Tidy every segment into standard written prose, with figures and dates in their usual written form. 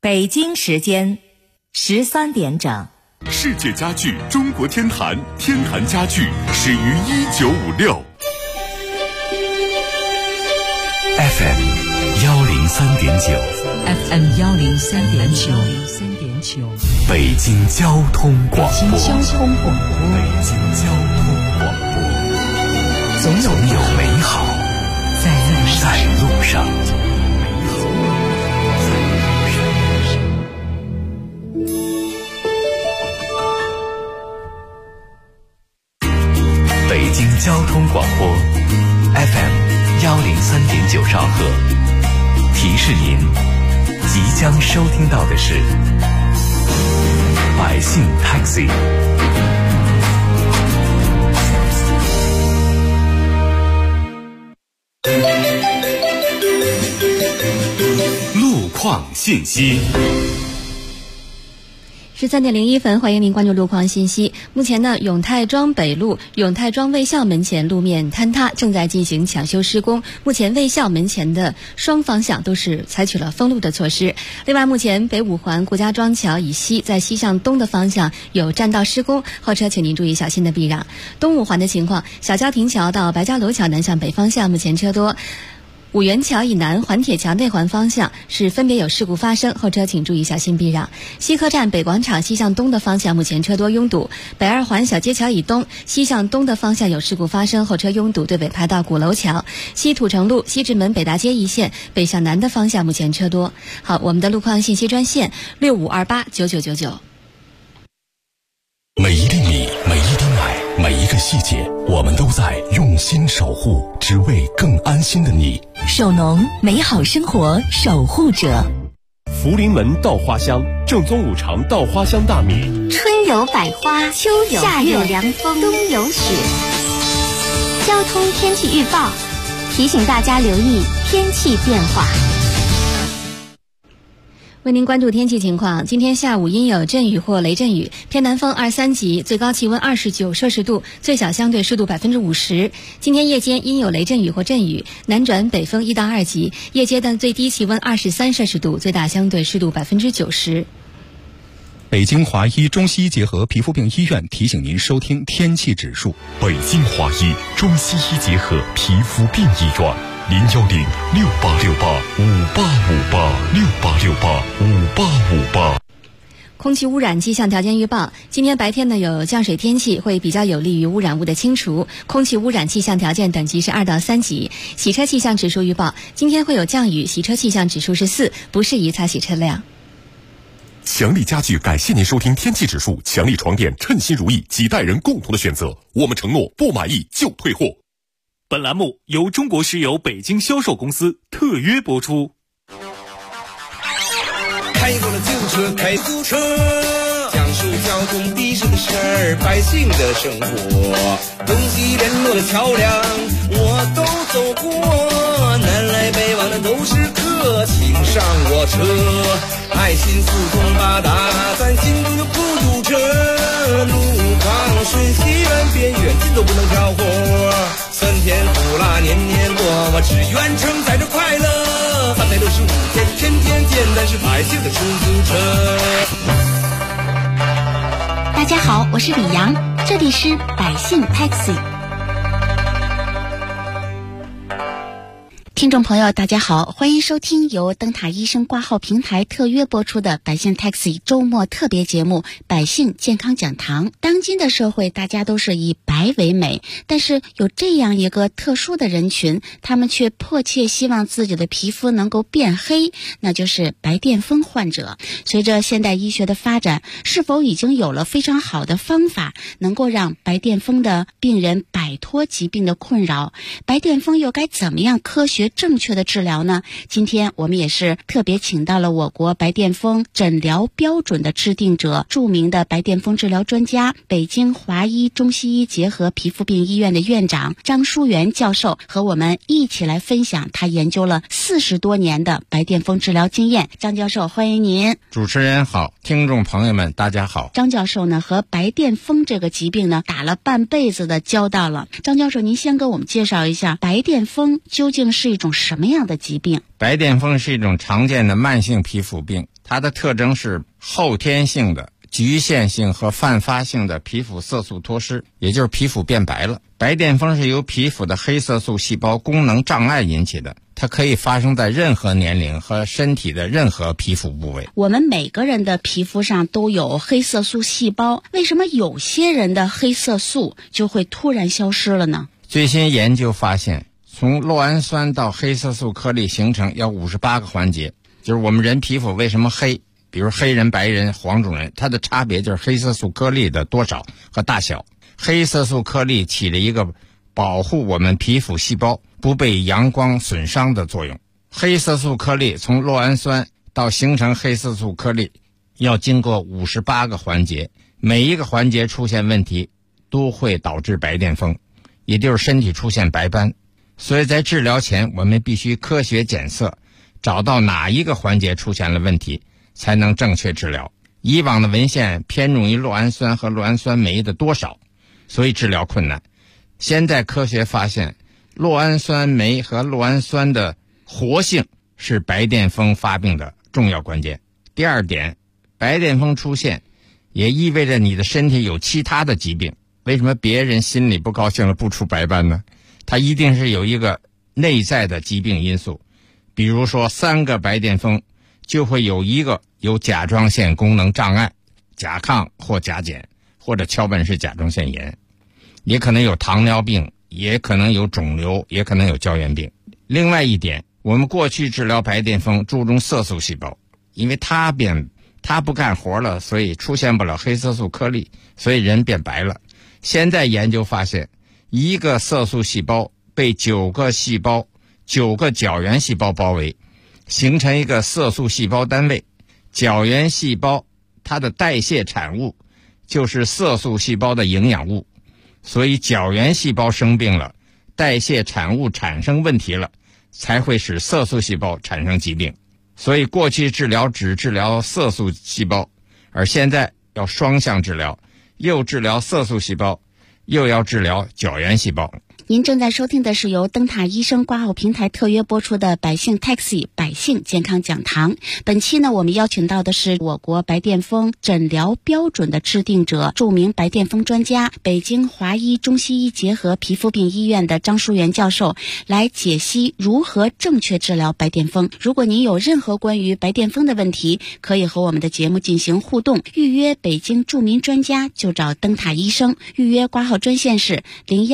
北京时间13点整。 世界家具中国天坛，天坛家具始于1956。FM 103.9 FM 103.9 北京交通广播。 北京交通广播，总有美好在路上。 北京交通广播 FM 103.9兆赫，提示您即将收听到的是百姓 Taxi。 路况信息。 13:01，欢迎您关注路况信息。目前呢，永泰庄北路永泰庄卫校门前路面坍塌，正在进行抢修施工。目前卫校门前的双方向都是采取了封路的措施。另外，目前北五环顾家庄桥以西在西向东的方向有占道施工，后车请您注意小心的避让。东五环的情况，小家庭桥到白家楼桥南向北方向目前车多。五元桥以南环铁桥内环方向是分别有事故发生，后车请注意小心避让。西客站北广场西向东的方向目前车多拥堵。北二环小街桥以东西向东的方向有事故发生，后车拥堵，对北排到鼓楼桥。西土城路西直门北大街一线北向南的方向目前车多。好，我们的路况信息专线65289999。 每一粒米，每一滴奶，每一个细节，我们都在用心守护，只为更安心的你。 首农，美好生活守护者。 福临门稻花香，正宗五常稻花香大米。 春有百花，秋有夏有凉风，冬有雪。交通天气预报提醒大家留意天气变化。 为您关注天气情况，今天下午阴有阵雨或雷阵雨，偏南风2、3级，最高气温29摄氏度，最小相对湿度50%。今天夜间阴有雷阵雨或阵雨，南转北风1到2级，夜间的最低气温23摄氏度，最大相对湿度90%。 北京华医中西医结合皮肤病医院提醒您收听天气指数。 北京华医中西医结合皮肤病医院，0106868585858，68685858。 空气污染气象条件预报，今天白天呢有降水天气，会比较有利于污染物的清除，空气污染气象条件等级是2到3级。洗车气象指数预报，今天会有降雨，洗车气象指数是4，不适宜擦洗车辆。 强力家具感谢您收听天气指数，强力床垫称心如意，几代人共同的选择，我们承诺不满意就退货。 本栏目由中国石油北京销售公司特约播出。 开过了旧车，开租车，讲述交通的士的事儿，百姓的生活，东西联络的桥梁我都走过，南来北往的都是客，请上我车，爱心四通八达，咱心中就不堵车，路旁顺西远边远近都不能挑活，酸甜苦辣年年过，我只愿承载着快乐，365天天天见，咱是百姓的出租车。 大家好，我是李阳，这里是百姓 Taxi。听众朋友大家好，欢迎收听由灯塔医生挂号平台特约播出的百姓 Taxi 周末特别节目百姓健康讲堂。当今的社会大家都是以白为美，但是有这样一个特殊的人群，他们却迫切希望自己的皮肤能够变黑，那就是白癜风患者。随着现代医学的发展，是否已经有了非常好的方法能够让白癜风的病人摆脱疾病的困扰？白癜风又该怎么样科学正确的治疗呢？今天我们也是特别请到了我国白癜风诊疗标准的制定者，著名的白癜风治疗专家，北京华医中西医结合皮肤病医院的院长张淑媛教授，和我们一起来分享他研究了40多年的白癜风治疗经验。张教授，欢迎您。 主持人好，听众朋友们大家好。 张教授呢和白癜风这个疾病呢打了半辈子的交道了。张教授，您先给我们介绍一下白癜风究竟是一种什么样的疾病？ 白癜风是一种常见的慢性皮肤病， 它的特征是后天性的、局限性和泛发性的皮肤色素脱失，也就是皮肤变白了。白癜风是由皮肤的黑色素细胞功能障碍引起的，它可以发生在任何年龄和身体的任何皮肤部位。 我们每个人的皮肤上都有黑色素细胞，为什么有些人的黑色素就会突然消失了呢？ 最新研究发现，从酪氨酸到黑色素颗粒形成要58个环节，就是我们人皮肤为什么黑，比如黑人、白人、黄种人，它的差别就是黑色素颗粒的多少和大小。黑色素颗粒起了一个保护我们皮肤细胞不被阳光损伤的作用。黑色素颗粒从酪氨酸到形成黑色素颗粒要经过58个环节，每一个环节出现问题都会导致白癜风，也就是身体出现白斑。所以在治疗前我们必须科学检测，找到哪一个环节出现了问题，才能正确治疗。以往的文献偏重于酪氨酸和酪氨酸酶的多少，所以治疗困难。现在科学发现，酪氨酸酶和酪氨酸的活性是白癜风发病的重要关键。第二点，白癜风出现也意味着你的身体有其他的疾病。为什么别人心里不高兴了不出白斑呢？它一定是有一个内在的疾病因素。比如说3个白癜风就会有一个有甲状腺功能障碍，甲亢或甲减，或者桥本氏甲状腺炎，也可能有糖尿病，也可能有肿瘤，也可能有胶原病。另外一点，我们过去治疗白癜风注重色素细胞，因为它不干活了，所以出现不了黑色素颗粒，所以人变白了。现在研究发现，一个色素细胞被9个角原细胞包围，形成一个色素细胞单位。角原细胞它的代谢产物就是色素细胞的营养物，所以角原细胞生病了，代谢产物产生问题了，才会使色素细胞产生疾病。所以过去治疗只治疗色素细胞，而现在要双向治疗，又治疗色素细胞，又要治疗角原细胞。 您正在收听的是由灯塔医生挂号平台特约播出的百姓 Taxi 百姓健康讲堂。本期呢，我们邀请到的是我国白癜风诊疗标准的制定者，著名白癜风专家，北京华医中西医结合皮肤病医院的张淑媛教授，来解析如何正确治疗白癜风。如果您有任何关于白癜风的问题，可以和我们的节目进行互动，预约北京著名专家就找灯塔医生。预约挂号专线是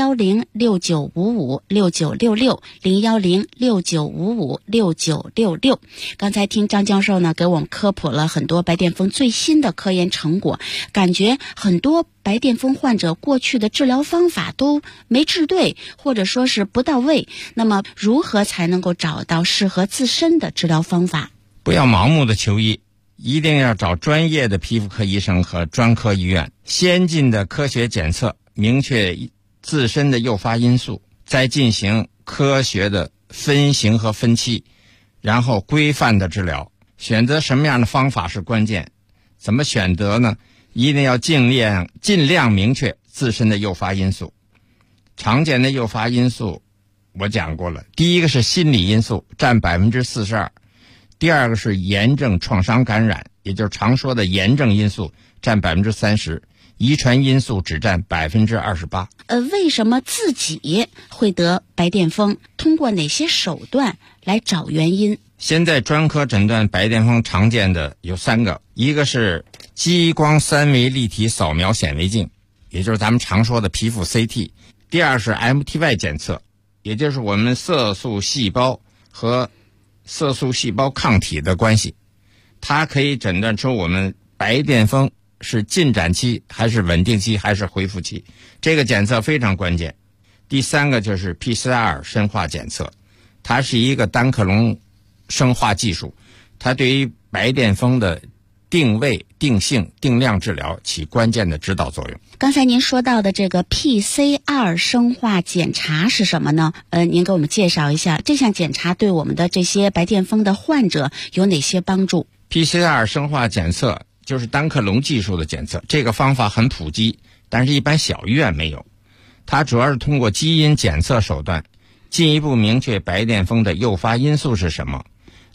01069556966，01069556966。刚才听张教授呢给我们科普了很多白癜风最新的科研成果，感觉很多白癜风患者过去的治疗方法都没治对，或者说是不到位。那么如何才能够找到适合自身的治疗方法？ 不要盲目的求医，一定要找专业的皮肤科医生和专科医院，先进的科学检测，明确自身的诱发因素，再进行科学的分型和分期，然后规范的治疗。选择什么样的方法是关键。怎么选择呢？一定要尽量明确自身的诱发因素。常见的诱发因素我讲过了，第一个是心理因素，占 42%， 第二个是炎症创伤感染，也就是常说的炎症因素，占 30%，遗传因素只占 28%。 为什么自己会得白癜风？通过哪些手段来找原因？ 现在专科诊断白癜风常见的有3个，一个是激光3维立体扫描显微镜，也就是咱们常说的皮肤 CT。第二是 MTY 检测，也就是我们色素细胞和色素细胞抗体的关系，它可以诊断出我们白癜风是进展期还是稳定期还是恢复期，这个检测非常关键。第3个就是 PCR 生化检测，它是一个单克隆生化技术，它对于白癜风的定位、定性、定量治疗起关键的指导作用。 刚才您说到的这个 PCR 生化检查是什么呢？您给我们介绍一下，这项检查对我们的这些白癜风的患者有哪些帮助？ PCR 生化检测就是单克隆技术的检测，这个方法很普及，但是一般小医院没有。它主要是通过基因检测手段，进一步明确白癜风的诱发因素是什么，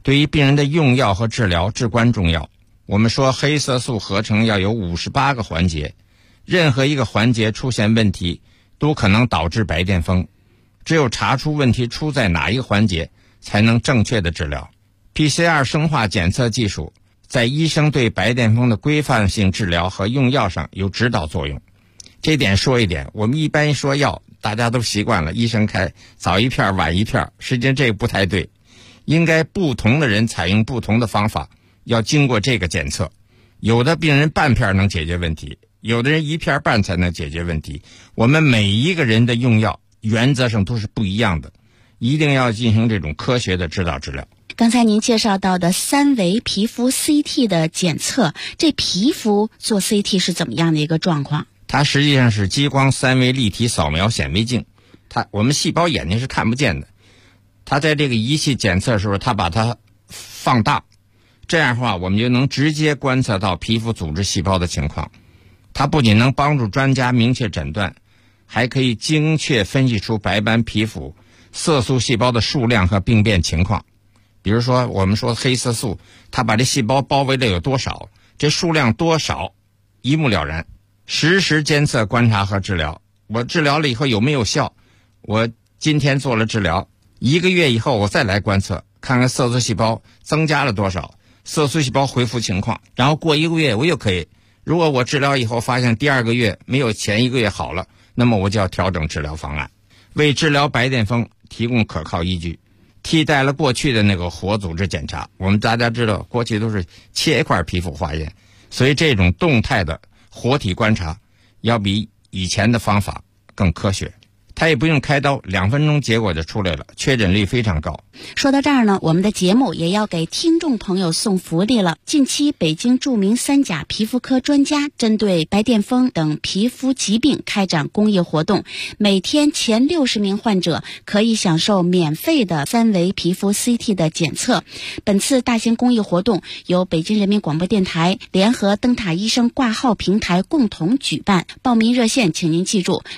对于病人的用药和治疗至关重要。我们说黑色素合成要有58个环节，任何一个环节出现问题都可能导致白癜风，只有查出问题出在哪一个环节，才能正确的治疗。PCR 生化检测技术在医生对白癜风的规范性治疗和用药上有指导作用。这点说一点，我们一般说药大家都习惯了，医生开早一片晚一片，实际上这个不太对，应该不同的人采用不同的方法，要经过这个检测。有的病人半片能解决问题，有的人一片半才能解决问题。我们每一个人的用药原则上都是不一样的，一定要进行这种科学的指导治疗。 刚才您介绍到的3维皮肤 CT 的检测，这皮肤做 CT 是怎么样的一个状况？ 它实际上是激光3维立体扫描显微镜，我们细胞眼睛是看不见的，它在这个仪器检测的时候，它把它放大，这样的话我们就能直接观测到皮肤组织细胞的情况。它不仅能帮助专家明确诊断，还可以精确分析出白斑皮肤色素细胞的数量和病变情况。比如说我们说黑色素，它把这细胞包围的有多少，这数量多少一目了然。实时监测观察和治疗，我治疗了以后有没有效，我今天做了治疗，1个月以后我再来观测，看看色素细胞增加了多少，色素细胞恢复情况，然后过1个月我又可以，如果我治疗以后发现第2个月没有前1个月好了，那么我就要调整治疗方案，为治疗白癜风提供可靠依据，替代了过去的那个活组织检查。我们大家知道过去都是切一块皮肤化验，所以这种动态的活体观察要比以前的方法更科学，它也不用开刀，2分钟结果就出来了，确诊率非常高。 说到这儿呢，我们的节目也要给听众朋友送福利了。近期北京著名3甲皮肤科专家针对白癜风等皮肤疾病开展公益活动，每天前60名患者可以享受免费的3维皮肤 CT 的检测。本次大型公益活动由北京人民广播电台联合灯塔医生挂号平台共同举办，报名热线请您记住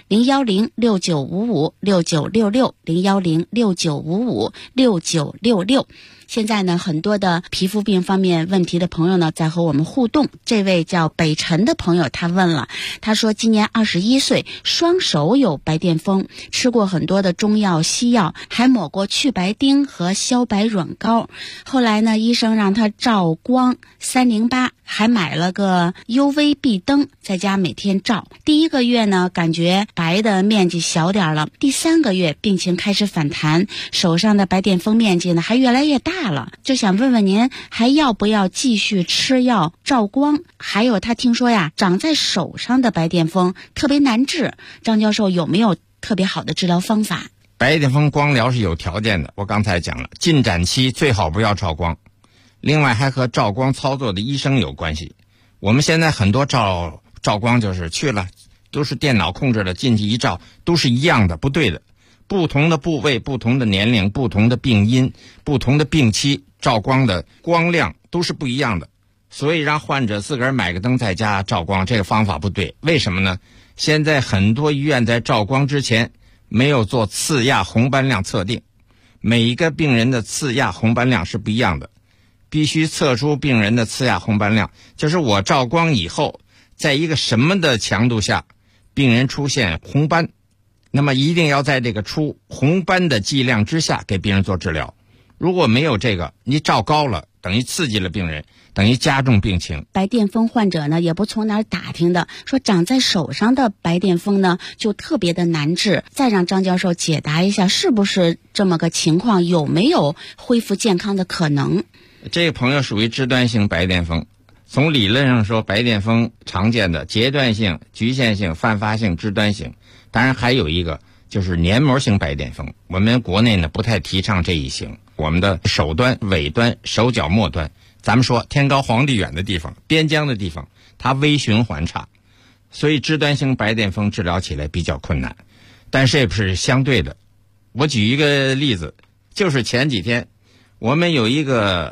01069556966，01069556966。现在呢，很多的皮肤病方面问题的朋友呢，在和我们互动。这位叫北辰的朋友，他问了，他说今年21岁，双手有白癜风，吃过很多的中药西药，还抹过去白丁和消白软膏。后来呢，医生让他照光308，还买了个 UV 壁灯，在家每天照。第1个月呢，感觉白的面积小点了，第3个月病情开始反弹，手上的白癜风面积呢还越来越大了，就想问问您还要不要继续吃药照光？还有他听说呀，长在手上的白癜风特别难治，张教授有没有特别好的治疗方法？ 白癜风光疗是有条件的，我刚才讲了，进展期最好不要照光，另外还和照光操作的医生有关系。我们现在很多照光就是去了，都是电脑控制的，进去一照都是一样的，不对的。不同的部位、不同的年龄、不同的病因、不同的病期，照光的光量都是不一样的。所以让患者自个儿买个灯在家照光，这个方法不对。为什么呢？现在很多医院在照光之前没有做次亚红斑量测定，每一个病人的次亚红斑量是不一样的，必须测出病人的次亚红斑量，就是我照光以后，在一个什么的强度下，病人出现红斑，那么一定要在这个出红斑的剂量之下给病人做治疗。如果没有这个，你照高了，等于刺激了病人，等于加重病情。 白癜风患者呢，也不从哪儿打听的，说长在手上的白癜风呢，就特别的难治。再让张教授解答一下，是不是这么个情况？有没有恢复健康的可能？ 这个朋友属于肢端性白癜风。从理论上说，白癜风常见的阶段性、局限性、泛发性、肢端性，当然还有一个就是黏膜性白癜风。我们国内呢不太提倡这一型，我们的手端、尾端、手脚末端，咱们说天高皇帝远的地方、边疆的地方，它微循环差，所以肢端性白癜风治疗起来比较困难。但是也不是相对的。我举一个例子，就是前几天我们有一个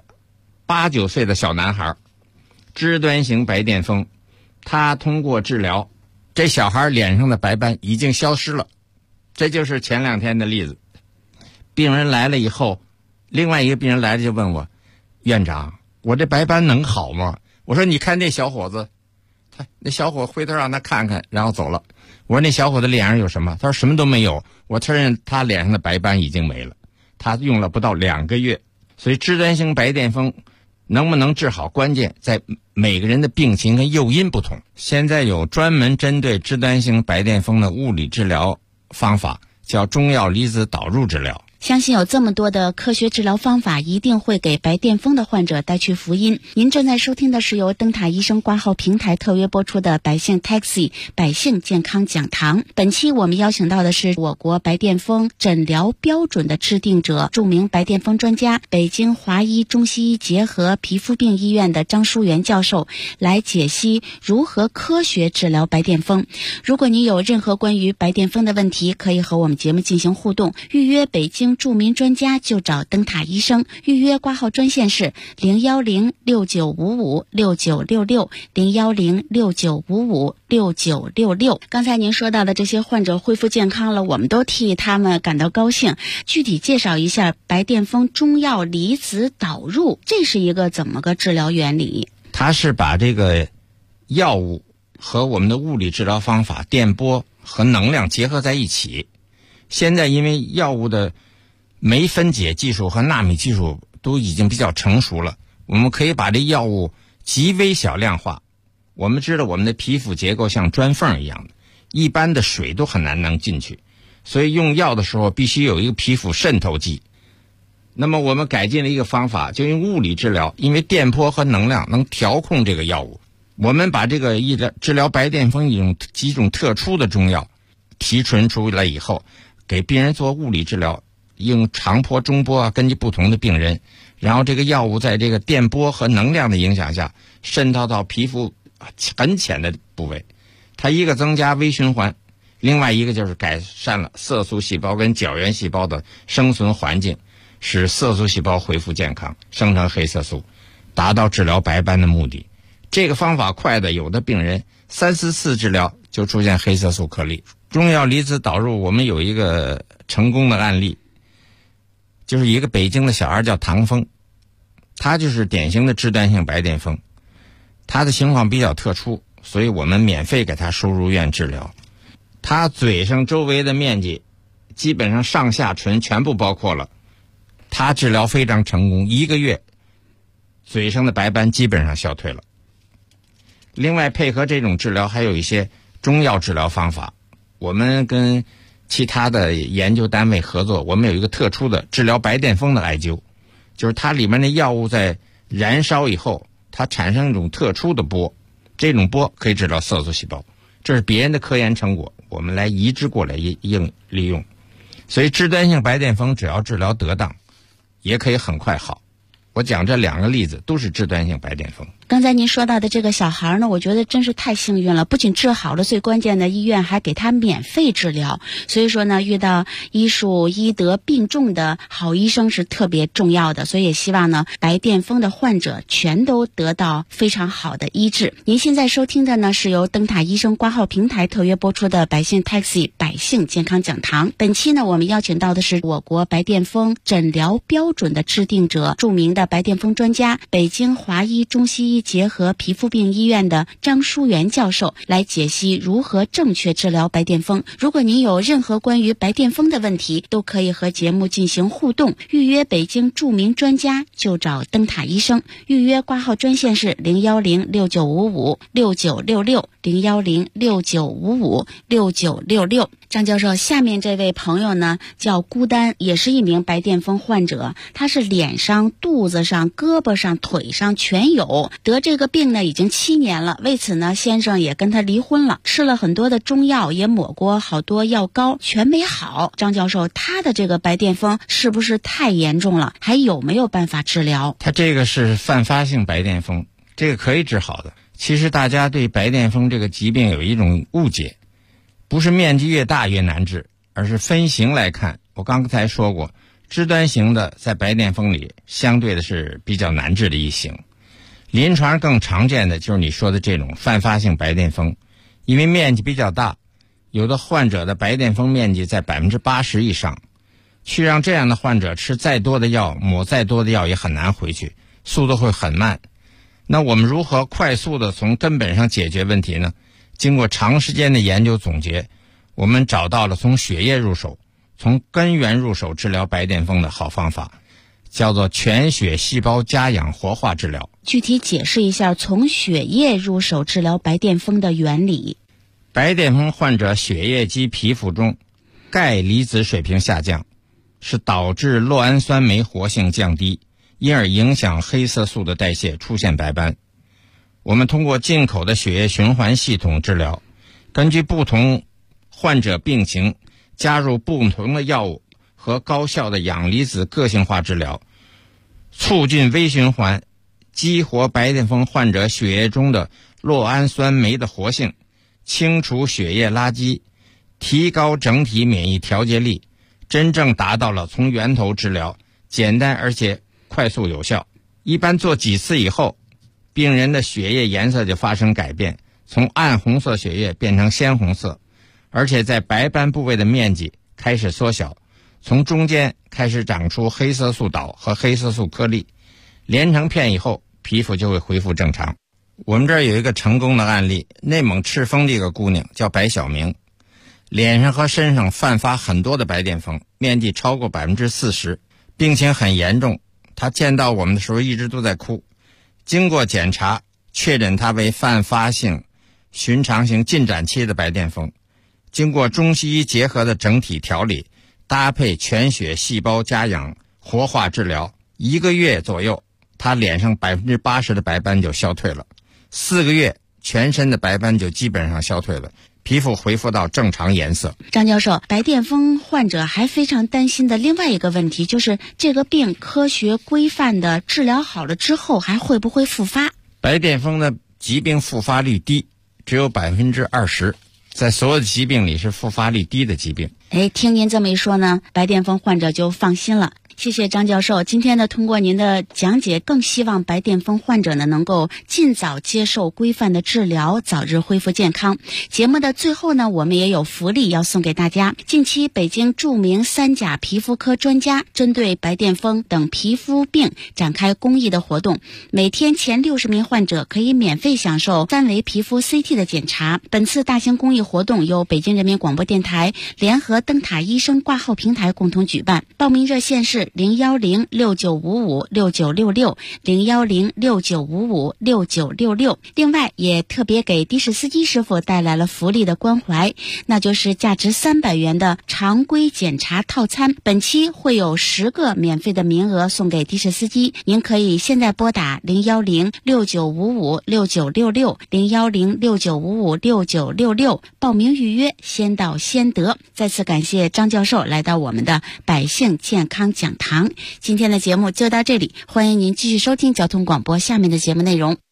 8、9岁的小男孩，肢端型白癜风，他通过治疗，这小孩脸上的白斑已经消失了。这就是前2天的例子。病人来了以后，另外一个病人来了就问我， 院长，我这白斑能好吗？我说你看那小伙子，那小伙回头让他看看，然后走了。我说那小伙子脸上有什么？他说什么都没有。我承认他脸上的白斑已经没了，他用了不到2个月。所以肢端性白癜风能不能治好，关键在每个人的病情跟诱因不同。现在有专门针对肢端性白癜风的物理治疗方法，叫中药离子导入治疗。 相信有这么多的科学治疗方法，一定会给白癜风的患者带去福音。您正在收听的是由灯塔医生挂号平台特约播出的百姓 Taxi 百姓健康讲堂。本期我们邀请到的是我国白癜风诊疗标准的制定者，著名白癜风专家，北京华医中西医结合皮肤病医院的张淑元教授，来解析如何科学治疗白癜风。如果您有任何关于白癜风的问题，可以和我们节目进行互动，预约北京著名专家就找灯塔医生。预约挂号专线是01069556966 01069556966。刚才您说到的这些患者恢复健康了，我们都替他们感到高兴。具体介绍一下白癜风中药离子导入，这是一个怎么个治疗原理？ 它是把这个药物和我们的物理治疗方法电波和能量结合在一起。现在因为药物的酶分解技术和纳米技术都已经比较成熟了，我们可以把这药物极微小量化。我们知道我们的皮肤结构像砖缝一样的，一般的水都很难能进去，所以用药的时候必须有一个皮肤渗透剂。那么我们改进了一个方法，就用物理治疗，因为电波和能量能调控这个药物。我们把这个治疗白癜风几种特殊的中药提纯出来以后，给病人做物理治疗，用长波、中波根据不同的病人，然后这个药物在这个电波和能量的影响下渗透到皮肤很浅的部位，它一个增加微循环，另外一个就是改善了色素细胞跟角原细胞的生存环境，使色素细胞恢复健康，生成黑色素，达到治疗白斑的目的。这个方法快的，有的病人3-4次治疗就出现黑色素颗粒。中药离子导入，我们有一个成功的案例，就是一个北京的小孩叫唐峰，他就是典型的肢端性白癜风，他的情况比较特殊，所以我们免费给他收入院治疗。他嘴上周围的面积基本上上下唇全部包括了，他治疗非常成功，1个月嘴上的白斑基本上消退了。另外配合这种治疗还有一些中药治疗方法，我们跟其他的研究单位合作，我们有一个特殊的治疗白癜风的艾灸，就是它里面的药物在燃烧以后，它产生一种特殊的波，这种波可以治疗色素细胞，这是别人的科研成果，我们来移植过来利用。所以肢端性白癜风只要治疗得当，也可以很快好。我讲这2个例子都是肢端性白癜风。 刚才您说到的这个小孩呢，我觉得真是太幸运了，不仅治好了，最关键的医院还给他免费治疗。所以说呢，遇到医术医德并重的好医生是特别重要的，所以也希望呢，白癜风的患者全都得到非常好的医治。您现在收听的呢，是由灯塔医生挂号平台特约播出的百姓 Taxi 百姓健康讲堂。本期呢，我们邀请到的是我国白癜风诊疗标准的制定者，著名的白癜风专家，北京华医中西医结合皮肤病医院的张淑元教授，来解析如何正确治疗白癜风。如果您有任何关于白癜风的问题，都可以和节目进行互动，预约北京著名专家就找灯塔医生。预约挂号专线是01069556966 01069556966。张教授，下面这位朋友呢叫孤单，也是一名白癜风患者，他是脸上、肚子上、胳膊上、腿上全有，得这个病呢已经7年了，为此呢先生也跟他离婚了，吃了很多的中药，也抹过好多药膏，全没好。张教授，他的这个白癜风是不是太严重了？还有没有办法治疗？ 他这个是泛发性白癜风，这个可以治好的。其实大家对白癜风这个疾病有一种误解，不是面积越大越难治，而是分型来看。我刚才说过，肢端型的在白癜风里相对的是比较难治的一型。临床更常见的就是你说的这种泛发性白癜风，因为面积比较大，有的患者的白癜风面积在80%以上，去让这样的患者吃再多的药，抹再多的药也很难回去， 速度会很慢。那我们如何快速的从根本上解决问题呢？经过长时间的研究总结，我们找到了从血液入手、从根源入手治疗白癜风的好方法，叫做全血细胞加氧活化治疗。 具体解释一下从血液入手治疗白癜风的原理。 白癜风患者血液及皮肤中钙离子水平下降，是导致酪氨酸酶活性降低，因而影响黑色素的代谢，出现白斑。我们通过进口的血液循环系统治疗，根据不同患者病情加入不同的药物和高效的氧离子个性化治疗，促进微循环，激活白癜风患者血液中的酪氨酸酶的活性，清除血液垃圾，提高整体免疫调节力，真正达到了从源头治疗，简单而且快速有效。一般做几次以后，病人的血液颜色就发生改变，从暗红色血液变成鲜红色，而且在白斑部位的面积开始缩小，从中间开始长出黑色素岛和黑色素颗粒，连成片以后，皮肤就会恢复正常。我们这儿有一个成功的案例，内蒙赤峰的一个姑娘叫白晓明，脸上和身上泛发很多的白癜风，面积超过 40%， 病情很严重。她见到我们的时候一直都在哭。经过检查，确诊她为泛发性寻常性进展期的白癜风。经过中西医结合的整体调理，搭配全血细胞加氧活化治疗，1个月左右，她脸上 80% 的白斑就消退了，4个月全身的白斑就基本上消退了，皮肤恢复到正常颜色。 张教授，白癜风患者还非常担心的另外一个问题，就是这个病科学规范的治疗好了之后还会不会复发？ 白癜风的疾病复发率低，只有 20%， 在所有的疾病里是复发率低的疾病。 听您这么一说呢，白癜风患者就放心了。谢谢张教授，今天呢，通过您的讲解，更希望白癜风患者呢能够尽早接受规范的治疗，早日恢复健康。节目的最后呢，我们也有福利要送给大家。近期北京著名3甲皮肤科专家针对白癜风等皮肤病展开公益的活动，每天前60名患者可以免费享受3维皮肤 CT 的检查。本次大型公益活动由北京人民广播电台联合灯塔医生挂号平台共同举办，报名热线是01069556966 01069556966。另外也特别给的士司机师傅带来了福利的关怀，那就是价值300元的常规检查套餐，本期会有10个免费的名额送给的士司机，您可以现在拨打01069556966 01069556966报名预约，先到先得。再次感谢张教授来到我们的百姓健康讲堂。今天的节目就到这里，欢迎您继续收听交通广播下面的节目内容。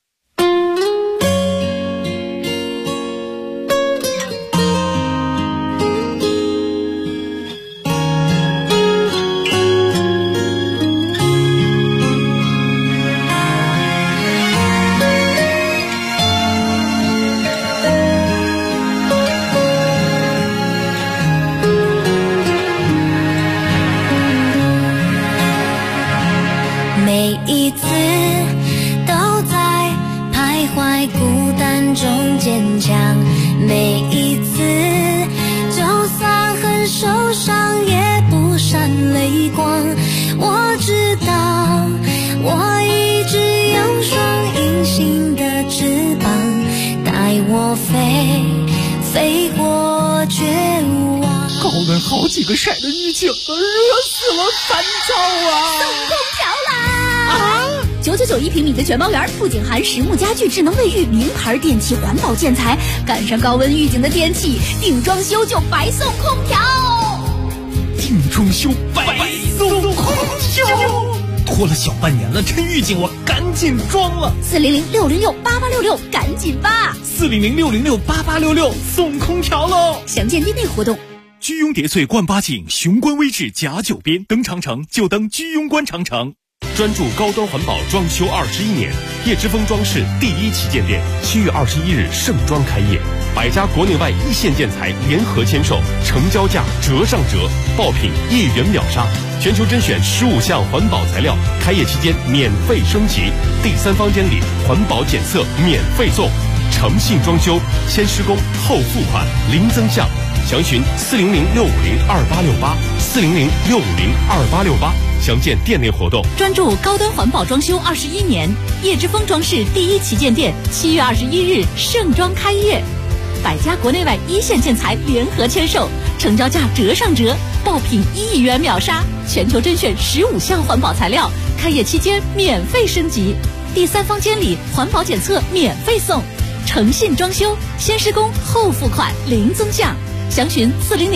每一次都在徘徊孤单中坚强，每一次就算很受伤也不闪泪光。我知道我一直有双隐形的翅膀，带我飞过绝望。 高温好几个晒的预警了，热死了，烦躁啊！ 送空调啦 ！999一平米的全包园，不仅含实木家具、智能卫浴、名牌电器、环保建材，赶上高温预警的天气，定装修就白送空调。 定装修白送空调，拖了小半年了，趁预警我赶紧装了。 400-606-8866，赶紧吧 ！400-606-8866，送空调喽！ 详见店内活动。 居庸叠翠冠8景，雄关微志甲9边，登长城就登居庸关长城。 专注高端环保装修21年，叶之峰装饰第一旗舰店7月21日盛装开业，100家国内外一线建材联合签售，成交价折上折，爆品1元秒杀，全球甄选15项环保材料，开业期间免费升级，第3方监理环保检测免费送，诚信装修，先施工后付款，零增项，详询400-650-2868，400-650-2868，详见店内活动。 专注高端环保装修21年，叶之峰装饰第一旗舰店7月21日盛装开业，100家国内外一线建材联合签售，成交价折上折，爆品1亿元秒杀，全球甄选15项环保材料，开业期间免费升级，第3方监理环保检测免费送，诚信装修，先施工后付款，零增项，详询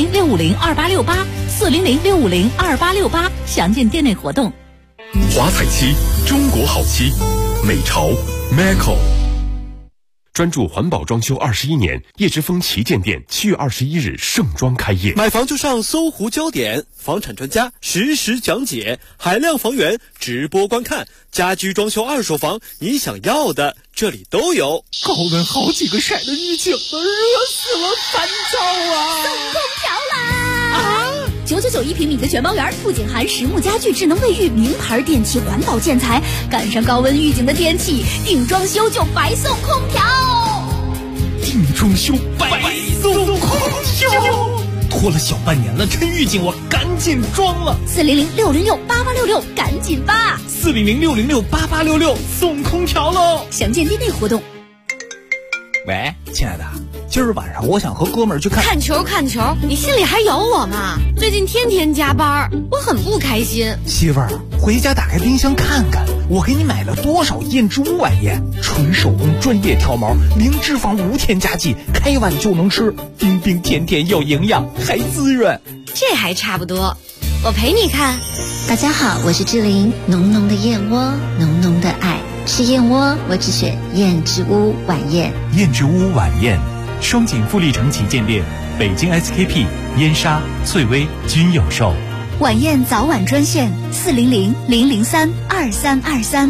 400-650-2868，400-650-2868，详见店内活动。 华彩漆，中国好漆，美潮 Maco。专注环保装修21年，叶之峰旗舰店7月21日盛装开业。 买房就上搜狐焦点，房产专家实时讲解，海量房源直播观看，家居装修二手房，你想要的这里都有。 高温好几个晒的预警了，热死了，烦躁啊！ 送空调啦！9991平米的全包园，不仅含实木家具、智能卫浴、名牌电器、环保建材，赶上高温预警的天气，定装修就白送空调。 定装修白送空调，拖了小半年了，趁预警我赶紧装了。 400-606-8866，赶紧吧 ！400-606-8866，送空调喽！ 详见店内活动。 喂，亲爱的，今儿晚上我想和哥们儿去看球。你心里还有我吗？最近天天加班，我很不开心。 媳妇儿，回家打开冰箱看看，我给你买了多少燕之屋晚宴，纯手工专业挑毛，零脂肪无添加剂，开碗就能吃，冰冰甜甜有营养，还滋润。 这还差不多，我陪你看。 大家好，我是志玲，浓浓的燕窝，浓浓的爱。吃燕窝，我只选燕之屋晚宴。 燕之屋晚宴，双井富力城旗舰店、北京 SKP、燕莎、翠微均有售。 晚宴早晚专线400-003-2323。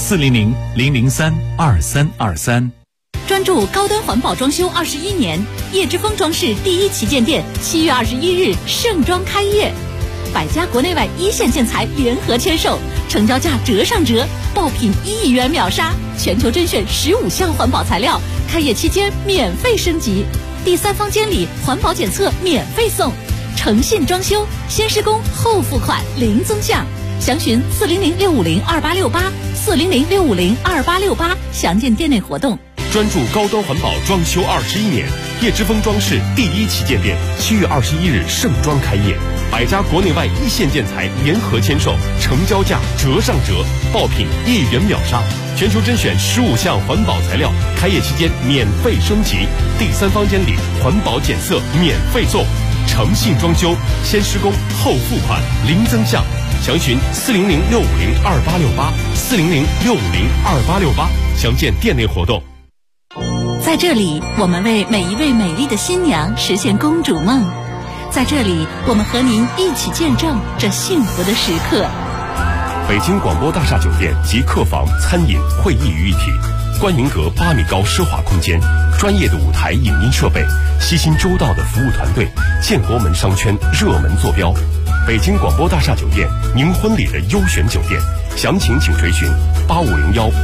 400-003-2323。 专注高端环保装修21年，叶之峰装饰第一旗舰店7月21日盛装开业，100家国内外一线建材联合签售，成交价折上折，爆品1亿元秒杀，全球甄选15项环保材料，开业期间免费升级，第3方监理环保检测免费送，诚信装修，先施工后付款，零增项，详询400-650-2868，400-650-2868，详见店内活动。 专注高端环保装修21年，叶之峰装饰第一旗舰店7月21日盛装开业，100家国内外一线建材联合签售，成交价折上折，爆品1元秒杀，全球甄选15项环保材料，开业期间免费升级，第3方监理环保检测免费送，诚信装修，先施工后付款，零增项，详询400-650-2868，400-650-2868，详见店内活动。 在这里，我们为每一位美丽的新娘实现公主梦。在这里，我们和您一起见证这幸福的时刻。 北京广播大厦酒店及客房、餐饮、会议于一体，观云阁8米高奢华空间，专业的舞台影音设备，悉心周到的服务团队，建国门商圈热门坐标。北京广播大厦酒店，您婚礼的优选酒店，详情请垂询8501